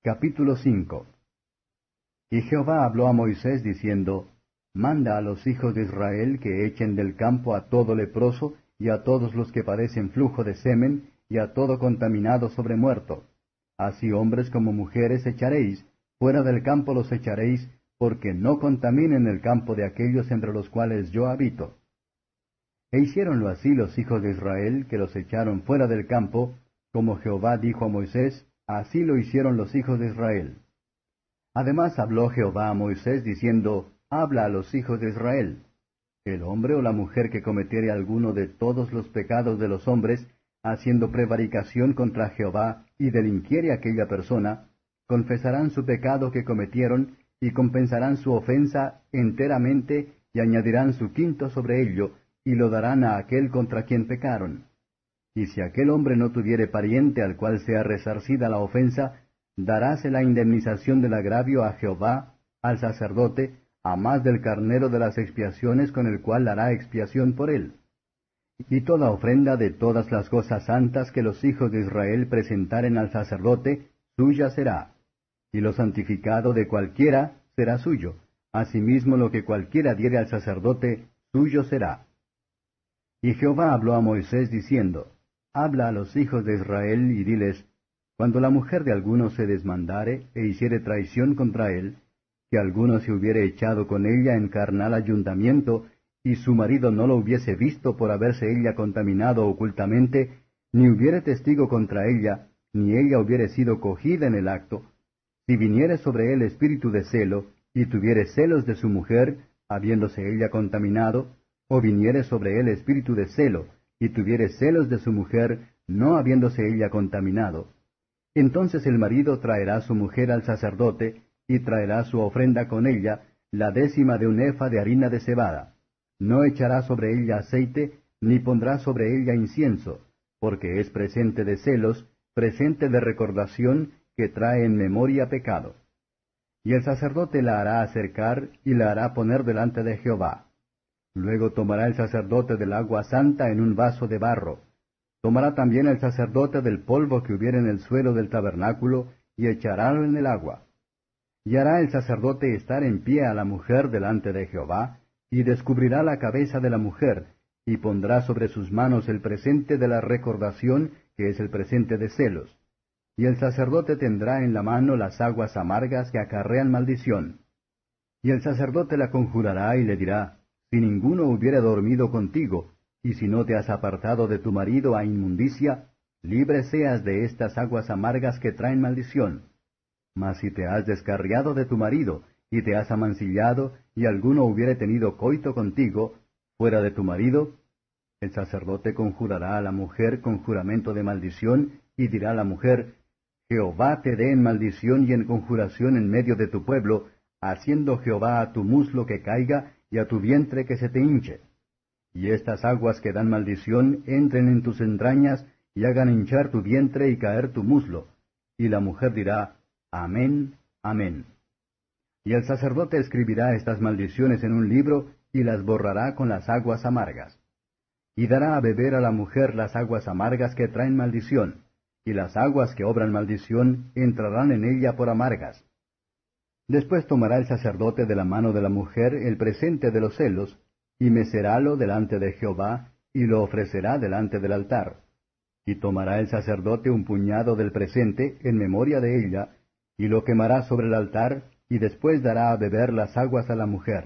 Capítulo 5. Y Jehová habló a Moisés diciendo, Manda a los hijos de Israel que echen del campo a todo leproso, y a todos los que padecen flujo de semen, y a todo contaminado sobre muerto. Así hombres como mujeres echaréis, fuera del campo los echaréis, porque no contaminen el campo de aquellos entre los cuales yo habito. E hiciéronlo así los hijos de Israel, que los echaron fuera del campo, como Jehová dijo a Moisés, así lo hicieron los hijos de Israel. Además habló Jehová a Moisés, diciendo, Habla a los hijos de Israel. El hombre o la mujer que cometiere alguno de todos los pecados de los hombres, haciendo prevaricación contra Jehová, y delinquiere aquella persona, confesarán su pecado que cometieron, y compensarán su ofensa enteramente, y añadirán su quinto sobre ello, y lo darán a aquel contra quien pecaron. Y si aquel hombre no tuviere pariente al cual sea resarcida la ofensa, daráse la indemnización del agravio a Jehová, al sacerdote, a más del carnero de las expiaciones con el cual hará expiación por él. Y toda ofrenda de todas las cosas santas que los hijos de Israel presentaren al sacerdote, suya será. Y lo santificado de cualquiera será suyo. Asimismo lo que cualquiera diere al sacerdote, suyo será. Y Jehová habló a Moisés diciendo, Habla a los hijos de Israel y diles, Cuando la mujer de alguno se desmandare e hiciere traición contra él, que alguno se hubiere echado con ella en carnal ayuntamiento, y su marido no lo hubiese visto por haberse ella contaminado ocultamente, ni hubiere testigo contra ella, ni ella hubiere sido cogida en el acto, si viniere sobre él espíritu de celo, y tuviere celos de su mujer, habiéndose ella contaminado, o viniere sobre él espíritu de celo, y tuviere celos de su mujer, no habiéndose ella contaminado, entonces el marido traerá a su mujer al sacerdote, y traerá su ofrenda con ella, la 10 de un efa de harina de cebada. No echará sobre ella aceite, ni pondrá sobre ella incienso, porque es presente de celos, presente de recordación, que trae en memoria pecado. Y el sacerdote la hará acercar, y la hará poner delante de Jehová. Luego tomará el sacerdote del agua santa en un vaso de barro. Tomará también el sacerdote del polvo que hubiere en el suelo del tabernáculo, y echarálo en el agua. Y hará el sacerdote estar en pie a la mujer delante de Jehová, y descubrirá la cabeza de la mujer, y pondrá sobre sus manos el presente de la recordación, que es el presente de celos. Y el sacerdote tendrá en la mano las aguas amargas que acarrean maldición. Y el sacerdote la conjurará y le dirá, Si ninguno hubiere dormido contigo, y si no te has apartado de tu marido a inmundicia, libre seas de estas aguas amargas que traen maldición. Mas si te has descarriado de tu marido, y te has amancillado, y alguno hubiere tenido coito contigo, fuera de tu marido, el sacerdote conjurará a la mujer con juramento de maldición, y dirá a la mujer, Jehová te dé en maldición y en conjuración en medio de tu pueblo, haciendo Jehová a tu muslo que caiga, y a tu vientre que se te hinche. Y estas aguas que dan maldición entren en tus entrañas, y hagan hinchar tu vientre y caer tu muslo. Y la mujer dirá, Amén, amén. Y el sacerdote escribirá estas maldiciones en un libro, y las borrará con las aguas amargas. Y dará a beber a la mujer las aguas amargas que traen maldición, y las aguas que obran maldición entrarán en ella por amargas. Después tomará el sacerdote de la mano de la mujer el presente de los celos, y mecerálo delante de Jehová, y lo ofrecerá delante del altar. Y tomará el sacerdote un puñado del presente en memoria de ella, y lo quemará sobre el altar, y después dará a beber las aguas a la mujer.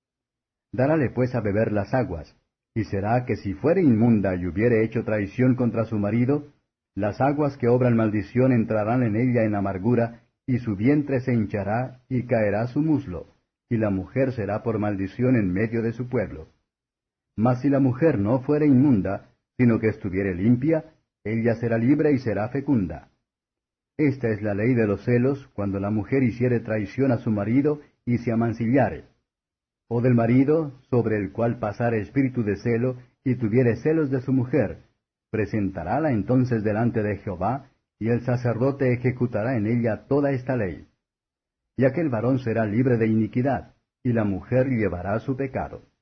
Darále pues a beber las aguas, y será que si fuere inmunda y hubiere hecho traición contra su marido, las aguas que obran maldición entrarán en ella en amargura, y su vientre se hinchará, y caerá su muslo, y la mujer será por maldición en medio de su pueblo. Mas si la mujer no fuere inmunda, sino que estuviere limpia, ella será libre y será fecunda. Esta es la ley de los celos, cuando la mujer hiciere traición a su marido y se amancillare. O del marido, sobre el cual pasare espíritu de celo, y tuviere celos de su mujer, presentarála entonces delante de Jehová, y el sacerdote ejecutará en ella toda esta ley. Y aquel varón será libre de iniquidad, y la mujer llevará su pecado.